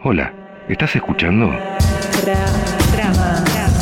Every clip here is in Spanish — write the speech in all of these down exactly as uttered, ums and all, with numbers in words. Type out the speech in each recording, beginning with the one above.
Hola, ¿estás escuchando? Tra, trama,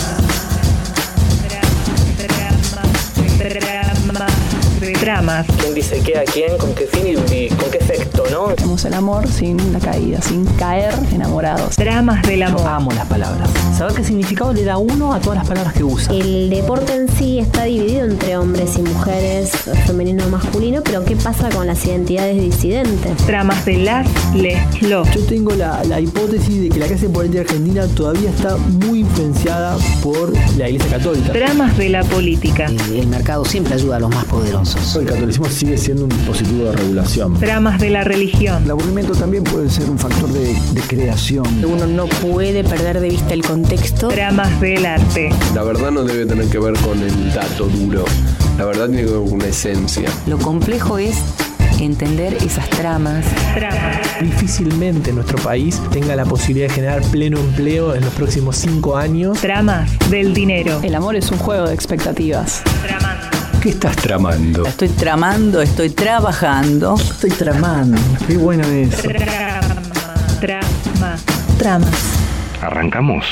trama, tramas. ¿Quién dice qué a quién? ¿Con qué fin y con qué efecto, no? Hacemos el amor sin la caída, sin caer enamorados. Tramas del amor. Yo amo las palabras. Saber qué significado le da uno a todas las palabras que usa. El deporte en sí está dividido entre hombres y mujeres, femenino o masculino, pero ¿qué pasa con las identidades disidentes? Tramas de las, les, los. Yo tengo la, la hipótesis de que la clase política argentina todavía está muy influenciada por la Iglesia Católica. Tramas de la política. El, el mercado siempre ayuda a los más poderosos. El catolicismo sigue siendo un dispositivo de regulación. Tramas de la religión. El aburrimiento también puede ser un factor de, de creación. Uno no puede perder de vista el contexto. Tramas del arte. La verdad no debe tener que ver con el dato duro. La verdad tiene que ver con una esencia. Lo complejo es entender esas tramas. Tramas. Difícilmente nuestro país tenga la posibilidad de generar pleno empleo en los próximos cinco años. Tramas del dinero. El amor es un juego de expectativas. Tramando. ¿Qué estás tramando? Estoy tramando, estoy trabajando. Estoy tramando. Qué bueno eso. Trama, trama, tramas. ¿Arrancamos?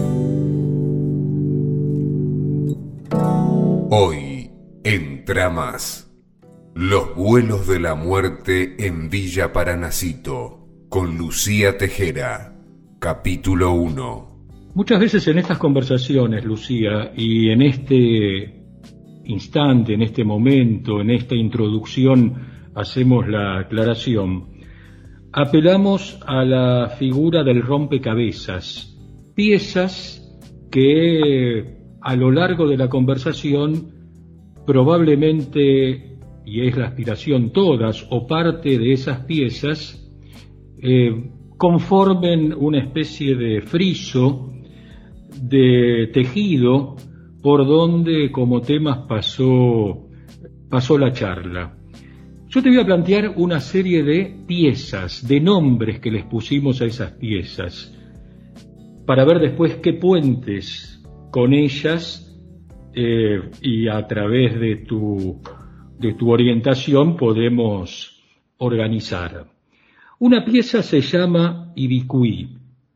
Hoy, en Tramas, los vuelos de la muerte en Villa Paranacito, con Lucía Tejera, capítulo uno. Muchas veces en estas conversaciones, Lucía, y en este instante, en este momento, en esta introducción, hacemos la aclaración, apelamos a la figura del rompecabezas, piezas que a lo largo de la conversación probablemente, y es la aspiración todas o parte de esas piezas, eh, conformen una especie de friso, de tejido, por donde como temas pasó, pasó la charla. Yo te voy a plantear una serie de piezas, de nombres que les pusimos a esas piezas, para ver después qué puentes con ellas eh, y a través de tu, de tu orientación podemos organizar. Una pieza se llama Ibicuí.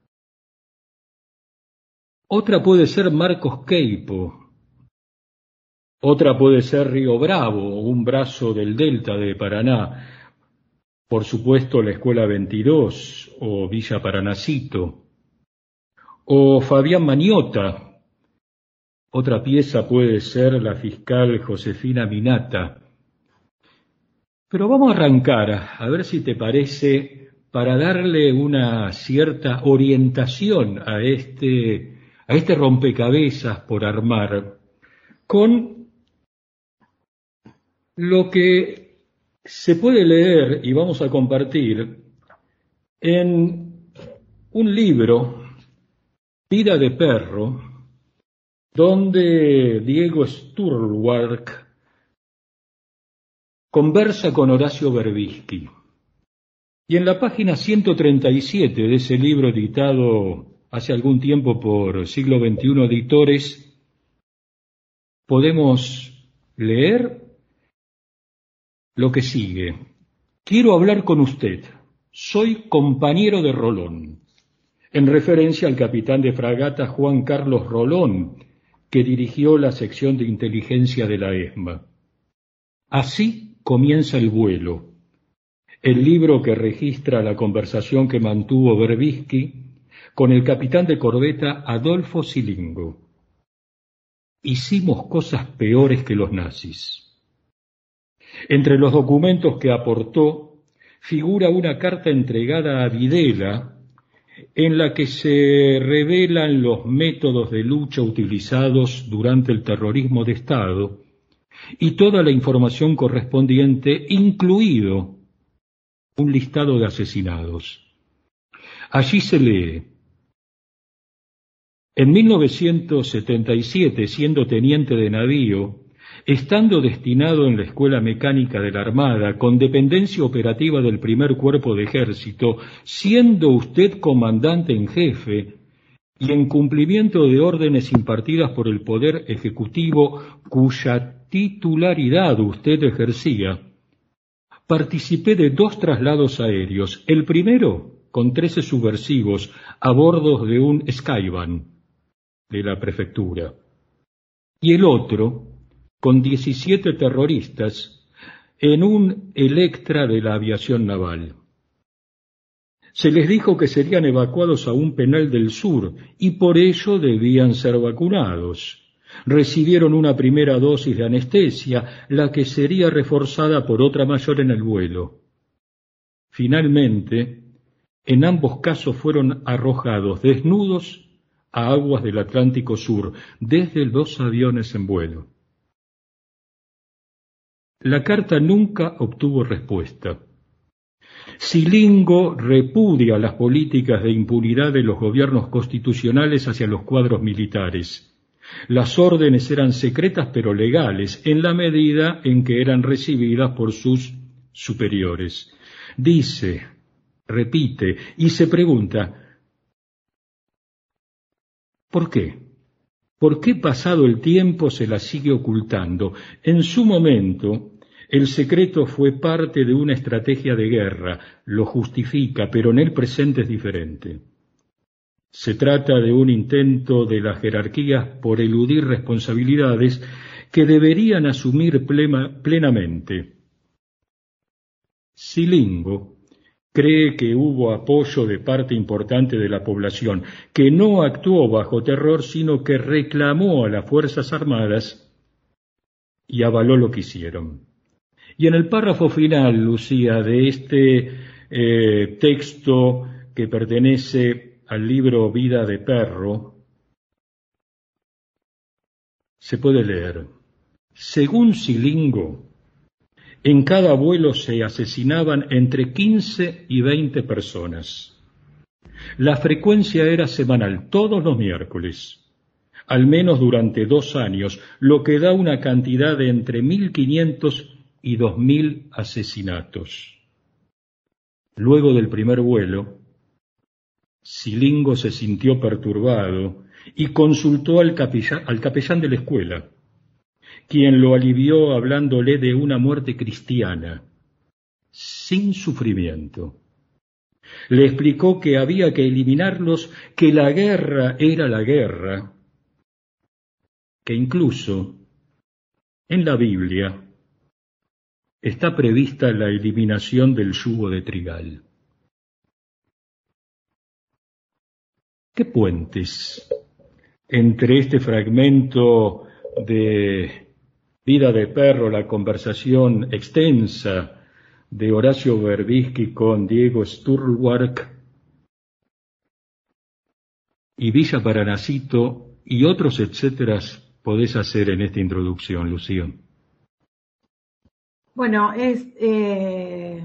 Otra puede ser Marcos Queipo, otra puede ser Río Bravo, un brazo del delta de Paraná, por supuesto la Escuela veintidós o Villa Paranacito, o Fabián Mañota. Otra pieza puede ser la fiscal Josefina Minata. Pero vamos a arrancar, a ver si te parece, para darle una cierta orientación a este a este rompecabezas por armar, con lo que se puede leer y vamos a compartir en un libro, Vida de Perro, donde Diego Sturwark conversa con Horacio Berbisky. Y en la página ciento treinta y siete de ese libro editado hace algún tiempo por Siglo veintiuno Editores, podemos leer lo que sigue. Quiero hablar con usted. Soy compañero de Rolón, en referencia al capitán de fragata Juan Carlos Rolón, que dirigió la sección de inteligencia de la ESMA. Así comienza el vuelo, el libro que registra la conversación que mantuvo Berbisky con el capitán de corbeta Adolfo Silingo. Hicimos cosas peores que los nazis. Entre los documentos que aportó figura una carta entregada a Videla en la que se revelan los métodos de lucha utilizados durante el terrorismo de Estado y toda la información correspondiente, incluido un listado de asesinados. Allí se lee: en mil novecientos setenta y siete, siendo teniente de navío, estando destinado en la Escuela Mecánica de la Armada, con dependencia operativa del primer Cuerpo de Ejército, siendo usted comandante en jefe, y en cumplimiento de órdenes impartidas por el Poder Ejecutivo, cuya titularidad usted ejercía, participé de dos traslados aéreos, el primero con trece subversivos a bordo de un Skyvan de la prefectura, y el otro con diecisiete terroristas en un Electra de la aviación naval. Se les dijo que serían evacuados a un penal del sur y por ello debían ser vacunados. Recibieron una primera dosis de anestesia, la que sería reforzada por otra mayor en el vuelo. Finalmente, en ambos casos fueron arrojados desnudos a aguas del Atlántico Sur, desde los aviones en vuelo. La carta nunca obtuvo respuesta. Silingo repudia las políticas de impunidad de los gobiernos constitucionales hacia los cuadros militares. Las órdenes eran secretas pero legales, en la medida en que eran recibidas por sus superiores. Dice, repite y se pregunta, ¿por qué? ¿Por qué pasado el tiempo se la sigue ocultando? En su momento, el secreto fue parte de una estrategia de guerra, lo justifica, pero en el presente es diferente. Se trata de un intento de las jerarquías por eludir responsabilidades que deberían asumir plena, plenamente. Silingo cree que hubo apoyo de parte importante de la población, que no actuó bajo terror, sino que reclamó a las Fuerzas Armadas y avaló lo que hicieron. Y en el párrafo final, Lucía, de este eh, texto que pertenece al libro Vida de Perro, se puede leer: según Silingo, en cada vuelo se asesinaban entre quince y veinte personas. La frecuencia era semanal, todos los miércoles, al menos durante dos años, lo que da una cantidad de entre mil quinientos y dos mil asesinatos. Luego del primer vuelo, Silingo se sintió perturbado y consultó al capellán, al capellán de la escuela, quien lo alivió hablándole de una muerte cristiana, sin sufrimiento. Le explicó que había que eliminarlos, que la guerra era la guerra, que incluso en la Biblia está prevista la eliminación del yugo de trigal. ¿Qué puentes entre este fragmento de Vida de Perro, la conversación extensa de Horacio Verbitsky con Diego Sturwark, y Villa Paranacito y otros etcétera podés hacer en esta introducción, Lucía? Bueno, es eh,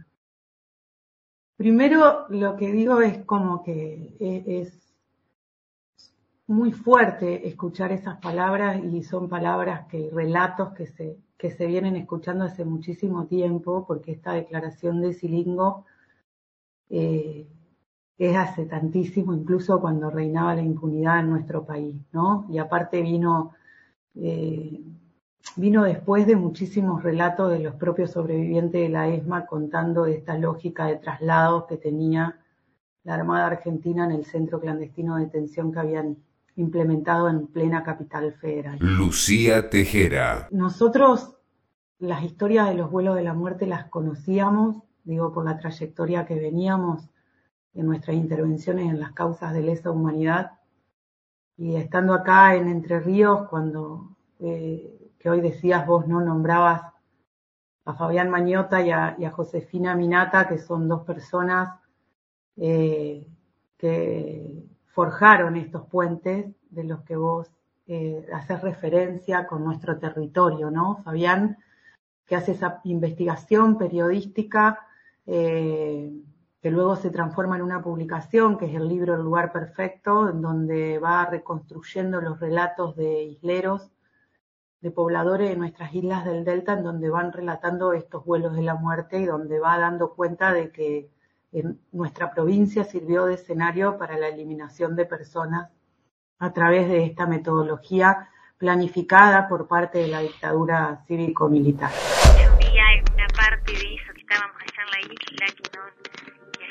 primero lo que digo es como que es, es muy fuerte escuchar esas palabras, y son palabras que relatos que se que se vienen escuchando hace muchísimo tiempo, porque esta declaración de Silingo eh, es hace tantísimo, incluso cuando reinaba la impunidad en nuestro país, ¿no? Y aparte vino eh, vino después de muchísimos relatos de los propios sobrevivientes de la ESMA contando esta lógica de traslados que tenía la Armada Argentina en el centro clandestino de detención que habían implementado en plena capital federal. Lucía Tejera. Nosotros las historias de los vuelos de la muerte las conocíamos, digo, por la trayectoria que veníamos en nuestras intervenciones en las causas de lesa humanidad, y estando acá en Entre Ríos, cuando eh, que hoy decías vos, no nombrabas a Fabián Mañota y a, y a Josefina Minata, que son dos personas eh, que forjaron estos puentes de los que vos eh, haces referencia con nuestro territorio, ¿no? Fabián, que hace esa investigación periodística eh, que luego se transforma en una publicación, que es el libro El lugar perfecto, en donde va reconstruyendo los relatos de isleros, de pobladores de nuestras islas del Delta, en donde van relatando estos vuelos de la muerte y donde va dando cuenta de que en nuestra provincia sirvió de escenario para la eliminación de personas a través de esta metodología planificada por parte de la dictadura cívico-militar. Un día en una parte de eso que estábamos allá en la isla, que, no, que allá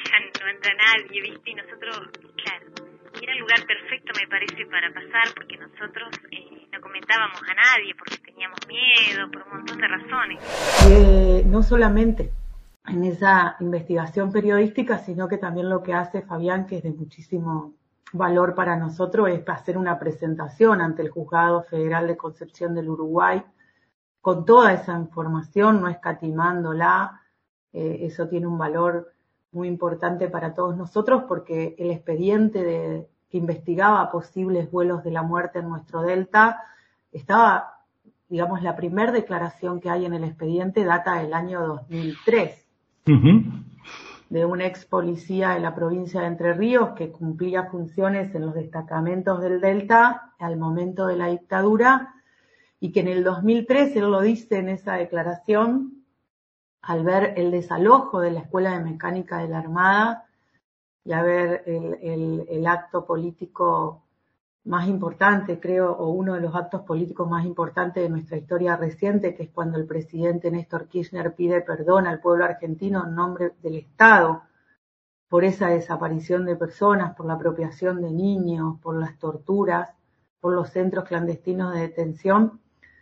no entra nadie, ¿viste? Y nosotros, claro, era el lugar perfecto, me parece, para pasar, porque nosotros eh, no comentábamos a nadie, porque teníamos miedo, por un montón de razones. Eh, no solamente en esa investigación periodística, sino que también lo que hace Fabián, que es de muchísimo valor para nosotros, es hacer una presentación ante el Juzgado Federal de Concepción del Uruguay, con toda esa información, no escatimándola. Eh, eso tiene un valor muy importante para todos nosotros, porque el expediente de, que investigaba posibles vuelos de la muerte en nuestro delta estaba, digamos, la primera declaración que hay en el expediente data del año dos mil tres, uh-huh. de un ex policía de la provincia de Entre Ríos que cumplía funciones en los destacamentos del delta al momento de la dictadura, y que en el dos mil tres, él lo dice en esa declaración, al ver el desalojo de la Escuela de Mecánica de la Armada y a ver el, el, el acto político más importante, creo, o uno de los actos políticos más importantes de nuestra historia reciente, que es cuando el presidente Néstor Kirchner pide perdón al pueblo argentino en nombre del Estado por esa desaparición de personas, por la apropiación de niños, por las torturas, por los centros clandestinos de detención.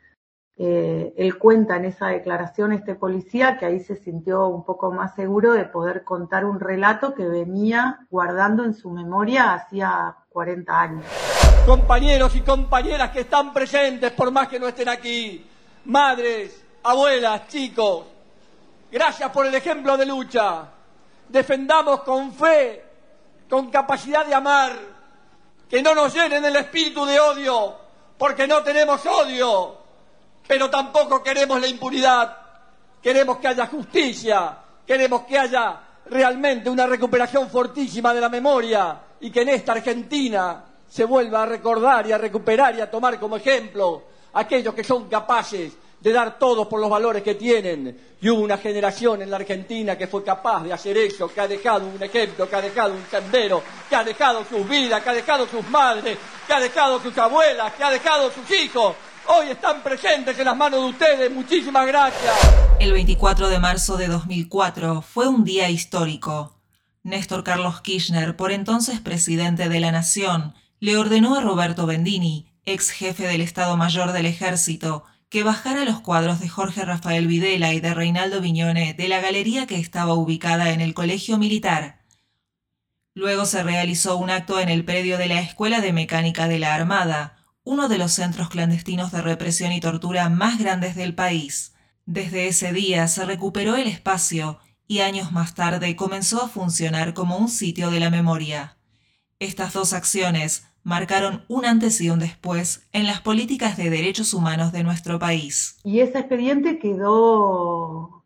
Eh, él cuenta en esa declaración, este policía, que ahí se sintió un poco más seguro de poder contar un relato que venía guardando en su memoria hacía cuarenta años. Compañeros y compañeras que están presentes, por más que no estén aquí, madres, abuelas, chicos, gracias por el ejemplo de lucha. Defendamos con fe, con capacidad de amar, que no nos llenen el espíritu de odio, porque no tenemos odio. Pero tampoco queremos la impunidad, queremos que haya justicia, queremos que haya realmente una recuperación fortísima de la memoria y que en esta Argentina se vuelva a recordar y a recuperar y a tomar como ejemplo a aquellos que son capaces de dar todos por los valores que tienen. Y hubo una generación en la Argentina que fue capaz de hacer eso, que ha dejado un ejemplo, que ha dejado un sendero, que ha dejado sus vidas, que ha dejado sus madres, que ha dejado sus abuelas, que ha dejado sus hijos. Hoy están presentes en las manos de ustedes. Muchísimas gracias. El veinticuatro de marzo de dos mil cuatro fue un día histórico. Néstor Carlos Kirchner, por entonces presidente de la Nación, le ordenó a Roberto Bendini, ex jefe del Estado Mayor del Ejército, que bajara los cuadros de Jorge Rafael Videla y de Reinaldo Viñone de la galería que estaba ubicada en el Colegio Militar. Luego se realizó un acto en el predio de la Escuela de Mecánica de la Armada, uno de los centros clandestinos de represión y tortura más grandes del país. Desde ese día se recuperó el espacio y años más tarde comenzó a funcionar como un sitio de la memoria. Estas dos acciones marcaron un antes y un después en las políticas de derechos humanos de nuestro país. Y ese expediente quedó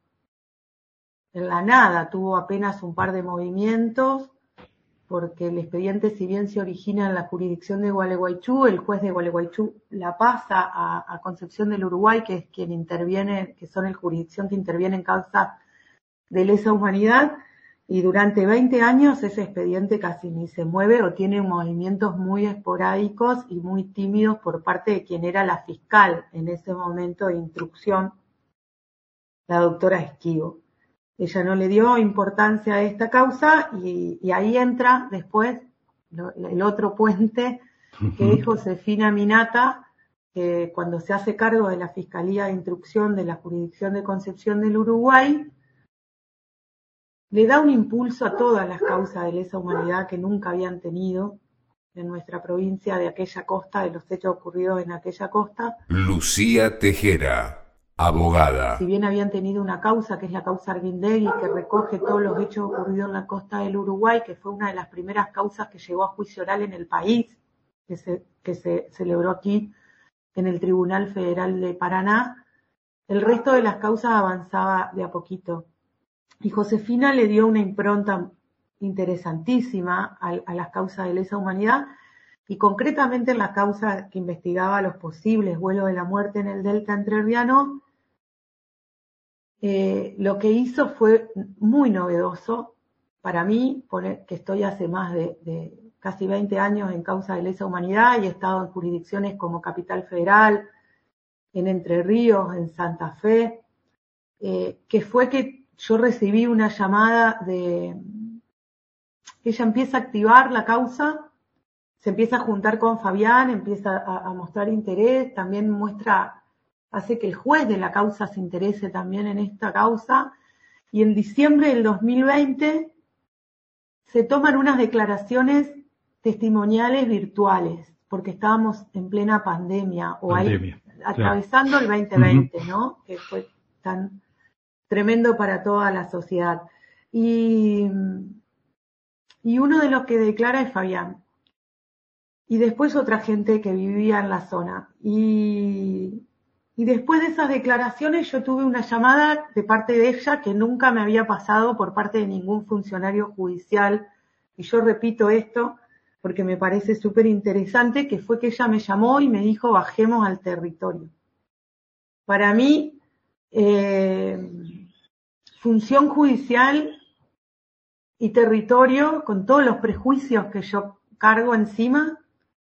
en la nada, tuvo apenas un par de movimientos, porque el expediente, si bien se origina en la jurisdicción de Gualeguaychú, el juez de Gualeguaychú la pasa a, a Concepción del Uruguay, que es quien interviene, que son el jurisdicción que interviene en causa de lesa humanidad, y durante veinte años ese expediente casi ni se mueve o tiene movimientos muy esporádicos y muy tímidos por parte de quien era la fiscal en ese momento de instrucción, la doctora Esquivo. Ella no le dio importancia a esta causa y, y ahí entra después lo, el otro puente, que es Josefina Minata, que cuando se hace cargo de la Fiscalía de Instrucción de la Jurisdicción de Concepción del Uruguay, le da un impulso a todas las causas de lesa humanidad que nunca habían tenido en nuestra provincia, de aquella costa, de los hechos ocurridos en aquella costa. Lucía Tejera, abogada. Si bien habían tenido una causa, que es la causa Arguindegui, que recoge todos los hechos ocurridos en la costa del Uruguay, que fue una de las primeras causas que llegó a juicio oral en el país, que se, que se celebró aquí en el Tribunal Federal de Paraná, el resto de las causas avanzaba de a poquito. Y Josefina le dio una impronta interesantísima a, a las causas de lesa humanidad, y concretamente en la causa que investigaba los posibles vuelos de la muerte en el delta entrerriano. Eh, lo que hizo fue muy novedoso para mí, poner, que estoy hace más de, de casi veinte años en causa de lesa humanidad y he estado en jurisdicciones como Capital Federal, en Entre Ríos, en Santa Fe, eh, que fue que yo recibí una llamada de, ella empieza a activar la causa, se empieza a juntar con Fabián, empieza a, a mostrar interés, también muestra, hace que el juez de la causa se interese también en esta causa, y en diciembre del dos mil veinte se toman unas declaraciones testimoniales virtuales, porque estábamos en plena pandemia, o pandemia, ahí, atravesando claro. el veinte veinte, uh-huh. ¿no? Que fue tan tremendo para toda la sociedad. Y, y uno de los que declara es Fabián. Y después otra gente que vivía en la zona. Y, y después de esas declaraciones yo tuve una llamada de parte de ella que nunca me había pasado por parte de ningún funcionario judicial. Y yo repito esto porque me parece súper interesante, que fue que ella me llamó y me dijo bajemos al territorio. Para mí, eh, función judicial y territorio, con todos los prejuicios que yo cargo encima,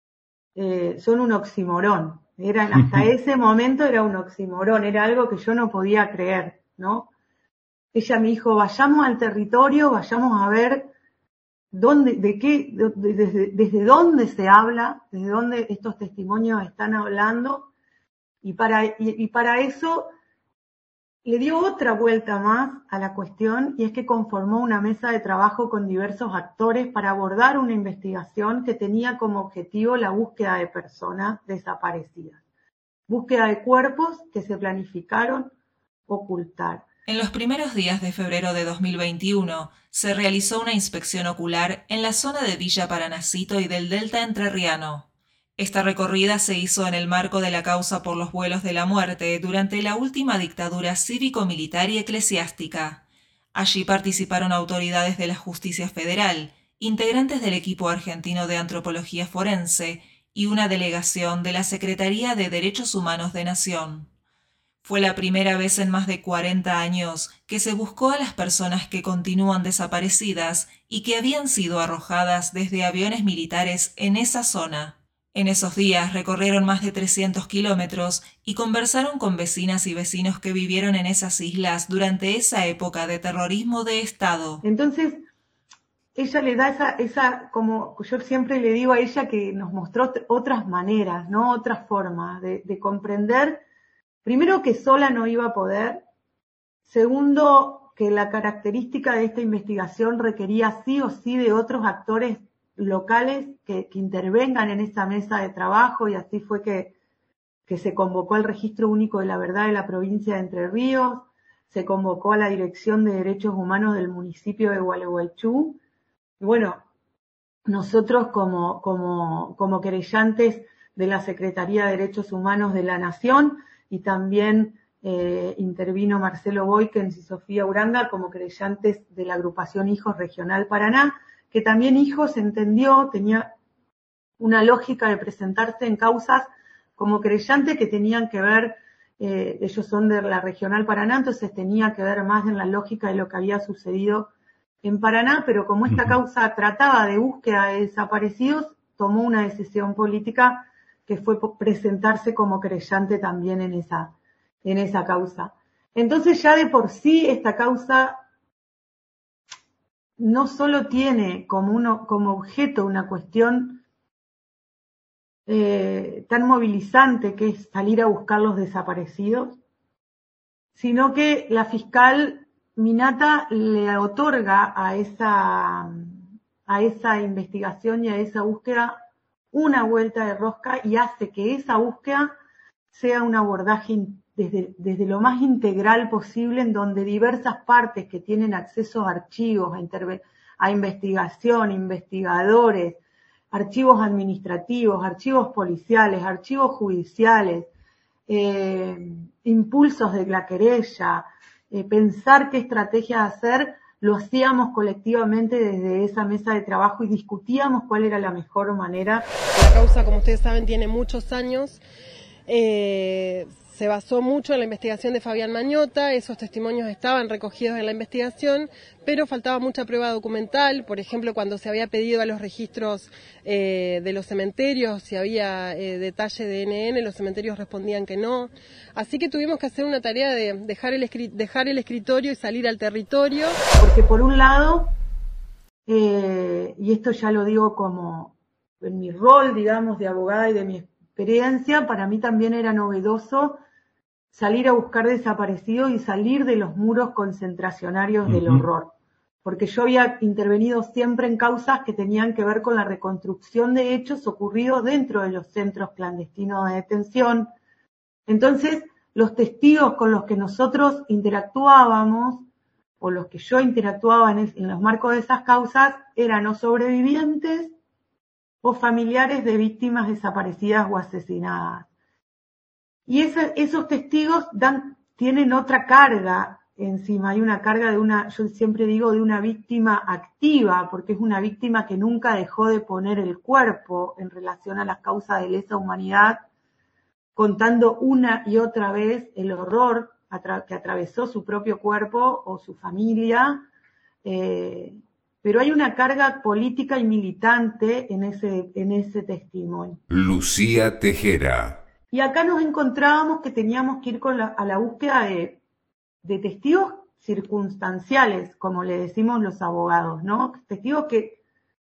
eh, son un oximorón. Era, hasta ese momento era un oximorón, era algo que yo no podía creer, ¿no? Ella me dijo, vayamos al territorio, vayamos a ver dónde, de qué, de, de, desde, desde dónde se habla, desde dónde estos testimonios están hablando, y para, y, y para eso le dio otra vuelta más a la cuestión, y es que conformó una mesa de trabajo con diversos actores para abordar una investigación que tenía como objetivo la búsqueda de personas desaparecidas. Búsqueda de cuerpos que se planificaron ocultar. En los primeros días de febrero de dos mil veintiuno se realizó una inspección ocular en la zona de Villa Paranacito y del Delta Entrerriano. Esta recorrida se hizo en el marco de la causa por los vuelos de la muerte durante la última dictadura cívico-militar y eclesiástica. Allí participaron autoridades de la Justicia Federal, integrantes del equipo argentino de antropología forense y una delegación de la Secretaría de Derechos Humanos de Nación. Fue la primera vez en más de cuarenta años que se buscó a las personas que continúan desaparecidas y que habían sido arrojadas desde aviones militares en esa zona. En esos días recorrieron más de trescientos kilómetros y conversaron con vecinas y vecinos que vivieron en esas islas durante esa época de terrorismo de Estado. Entonces, ella le da esa, esa, como yo siempre le digo a ella, que nos mostró otras maneras, ¿no? Otras formas de, de comprender. Primero, que sola no iba a poder. Segundo, que la característica de esta investigación requería sí o sí de otros actores locales que, que intervengan en esa mesa de trabajo, y así fue que, que se convocó al Registro Único de la Verdad de la provincia de Entre Ríos, se convocó a la Dirección de Derechos Humanos del municipio de Gualeguaychú. Y bueno, nosotros como, como, como querellantes de la Secretaría de Derechos Humanos de la Nación, y también eh, intervino Marcelo Boykens y Sofía Uranga como querellantes de la agrupación Hijos Regional Paraná, que también Hijos entendió, tenía una lógica de presentarse en causas como querellante que tenían que ver, eh, ellos son de la Regional Paraná, entonces tenía que ver más en la lógica de lo que había sucedido en Paraná, pero como esta causa trataba de búsqueda de desaparecidos, tomó una decisión política que fue presentarse como querellante también en esa, en esa causa. Entonces ya de por sí esta causa no solo tiene como, uno, como objeto una cuestión eh, tan movilizante que es salir a buscar los desaparecidos, sino que la fiscal Minata le otorga a esa, a esa investigación y a esa búsqueda una vuelta de rosca, y hace que esa búsqueda sea un abordaje desde, desde lo más integral posible, en donde diversas partes que tienen acceso a archivos, a, interve- a investigación, investigadores, archivos administrativos, archivos policiales, archivos judiciales, eh, impulsos de la querella, eh, pensar qué estrategia hacer, lo hacíamos colectivamente desde esa mesa de trabajo y discutíamos cuál era la mejor manera. La causa, como ustedes saben, tiene muchos años. Eh, se basó mucho en la investigación de Fabián Mañota, esos testimonios estaban recogidos en la investigación, pero faltaba mucha prueba documental. Por ejemplo, cuando se había pedido a los registros eh, de los cementerios si había eh, detalle de N N, los cementerios respondían que no. Así que tuvimos que hacer una tarea de dejar el, escri- dejar el escritorio y salir al territorio. Porque por un lado eh, y esto ya lo digo como en mi rol, digamos, de abogada y de mi experiencia, para mí también era novedoso salir a buscar desaparecidos y salir de los muros concentracionarios uh-huh. del horror. Porque yo había intervenido siempre en causas que tenían que ver con la reconstrucción de hechos ocurridos dentro de los centros clandestinos de detención. Entonces, los testigos con los que nosotros interactuábamos, o los que yo interactuaba en, el, en los marcos de esas causas, eran o sobrevivientes o familiares de víctimas desaparecidas o asesinadas. Y ese, esos testigos dan, tienen otra carga encima, hay una carga de una, yo siempre digo, de una víctima activa, porque es una víctima que nunca dejó de poner el cuerpo en relación a las causas de lesa humanidad, contando una y otra vez el horror atra- que atravesó su propio cuerpo o su familia, eh, pero hay una carga política y militante en ese, en ese testimonio. Lucía Tejera. Y acá nos encontrábamos que teníamos que ir con la, a la búsqueda de de testigos circunstanciales, como le decimos los abogados, ¿no? Testigos que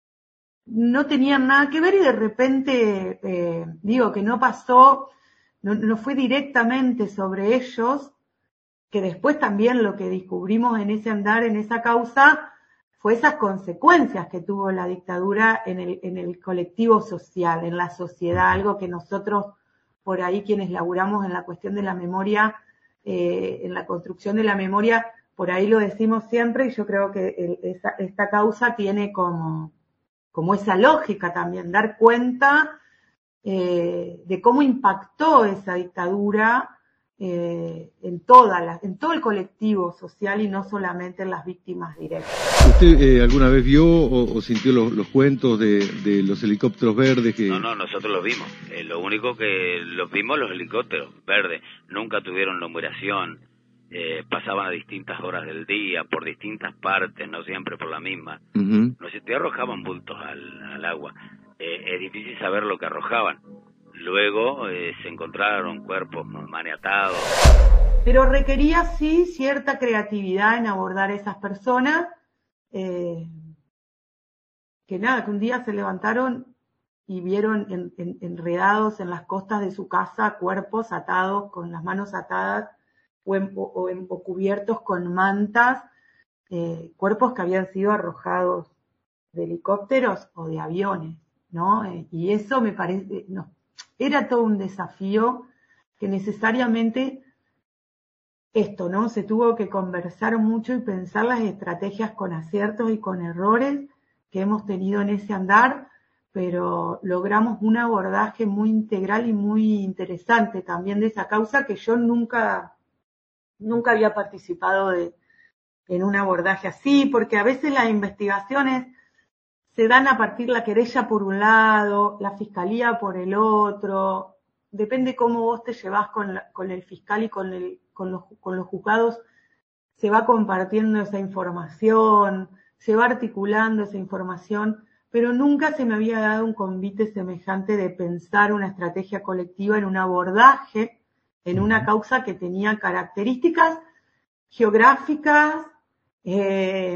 no tenían nada que ver y de repente, eh, digo, que no pasó, no, no fue directamente sobre ellos, que después también lo que descubrimos en ese andar, en esa causa, fue esas consecuencias que tuvo la dictadura en el, en el colectivo social, en la sociedad, algo que nosotros, por ahí quienes laburamos en la cuestión de la memoria, Eh, en la construcción de la memoria, por ahí lo decimos siempre, y yo creo que el, esa, esta causa tiene como, como esa lógica también, dar cuenta eh, de cómo impactó esa dictadura eh, en, toda la, en todo el colectivo social y no solamente en las víctimas directas. ¿Usted eh, alguna vez vio o, o sintió los, los cuentos de, de los helicópteros verdes? Que... No, no, nosotros los vimos. Eh, lo único que los vimos los helicópteros verdes. Nunca tuvieron numeración. Eh, pasaban a distintas horas del día, por distintas partes, no siempre por la misma. Uh-huh. No sé, te arrojaban bultos al, al agua. Eh, es difícil saber lo que arrojaban. Luego eh, se encontraron cuerpos maniatados. Pero requería sí cierta creatividad en abordar a esas personas, eh, que nada, que un día se levantaron y vieron en, en, enredados en las costas de su casa cuerpos atados, con las manos atadas o, en, o, o, en, o cubiertos con mantas, eh, cuerpos que habían sido arrojados de helicópteros o de aviones, ¿no? Eh, y eso me parece, no, era todo un desafío que necesariamente esto, ¿no? Se tuvo que conversar mucho y pensar las estrategias con aciertos y con errores que hemos tenido en ese andar, pero logramos un abordaje muy integral y muy interesante también de esa causa, que yo nunca, nunca había participado de, en un abordaje así, porque a veces las investigaciones se dan a partir de la querella por un lado, la fiscalía por el otro, depende cómo vos te llevás con, la, con el fiscal y con, el, con, los, con los juzgados, se va compartiendo esa información, se va articulando esa información, pero nunca se me había dado un convite semejante de pensar una estrategia colectiva en un abordaje, en una causa que tenía características geográficas, eh,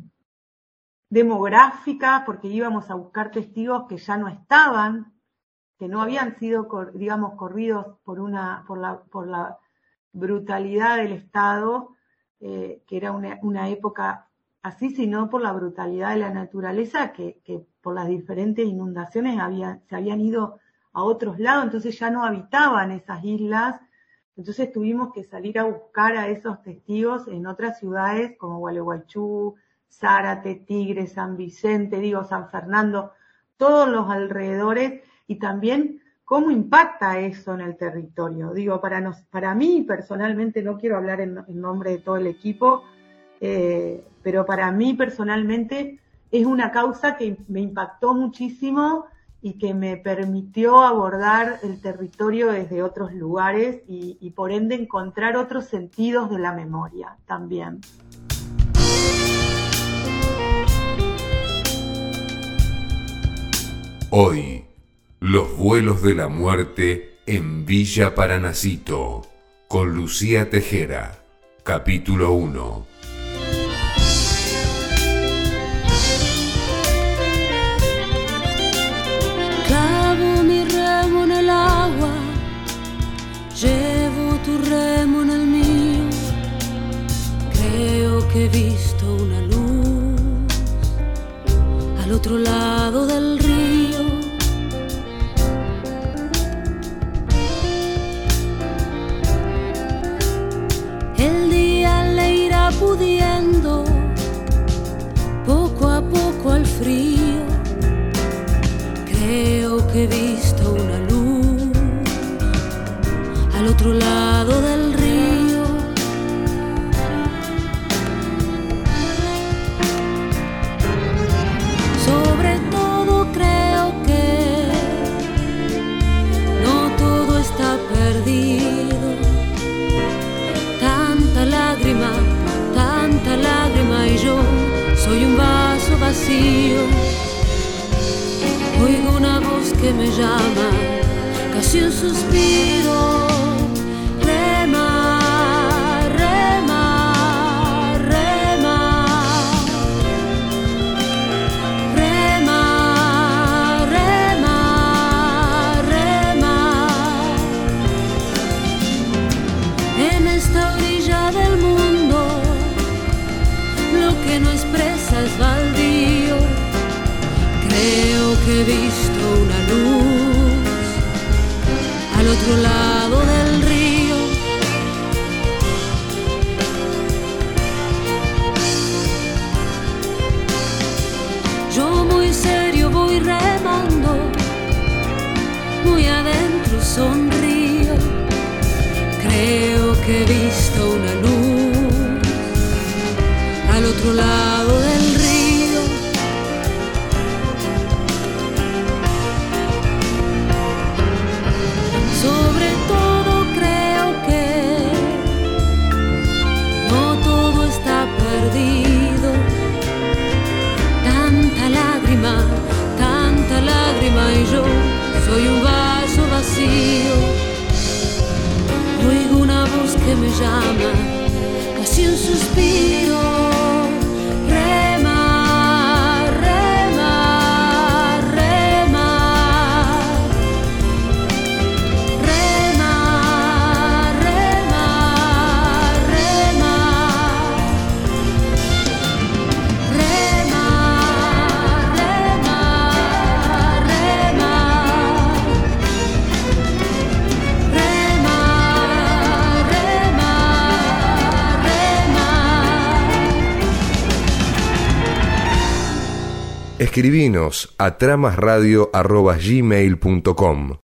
demográficas, porque íbamos a buscar testigos que ya no estaban, que no habían sido, digamos, corridos por una, por la, por la brutalidad del Estado, eh, que era una, una época así, sino por la brutalidad de la naturaleza, que, que por las diferentes inundaciones había, se habían ido a otros lados, entonces ya no habitaban esas islas, entonces tuvimos que salir a buscar a esos testigos en otras ciudades como Gualeguaychú, Zárate, Tigre, San Vicente, digo, San Fernando, todos los alrededores, y también cómo impacta eso en el territorio. Digo, para, nos, para mí personalmente, no quiero hablar en, en nombre de todo el equipo, eh, pero para mí personalmente es una causa que me impactó muchísimo y que me permitió abordar el territorio desde otros lugares y, y por ende encontrar otros sentidos de la memoria también. Hoy, los vuelos de la muerte en Villa Paranacito, con Lucía Tejera, capítulo uno. tu remo en el mío, creo que he visto una luz al otro lado del río. El día le irá pudiendo poco a poco al frío. Creo que he visto una luz al otro lado del río. Sobre todo creo que no todo está perdido. Tanta lágrima, tanta lágrima y yo soy un vaso vacío. Oigo una voz que me llama, casi un suspiro. Rema, rema, rema. Rema, rema, rema. En esta orilla del mundo, lo que no expresa es baldío. Creo que he visto una luz al otro lado del río. Yo muy serio voy remando, muy adentro sonrío. Creo que he visto una luz al otro lado del río. Sobre todo creo que no todo está perdido. Tanta lágrima, tanta lágrima y yo soy un vaso vacío. Oigo una voz que me llama, casi un suspiro. Escribinos a tramasradio arroba gmail punto com.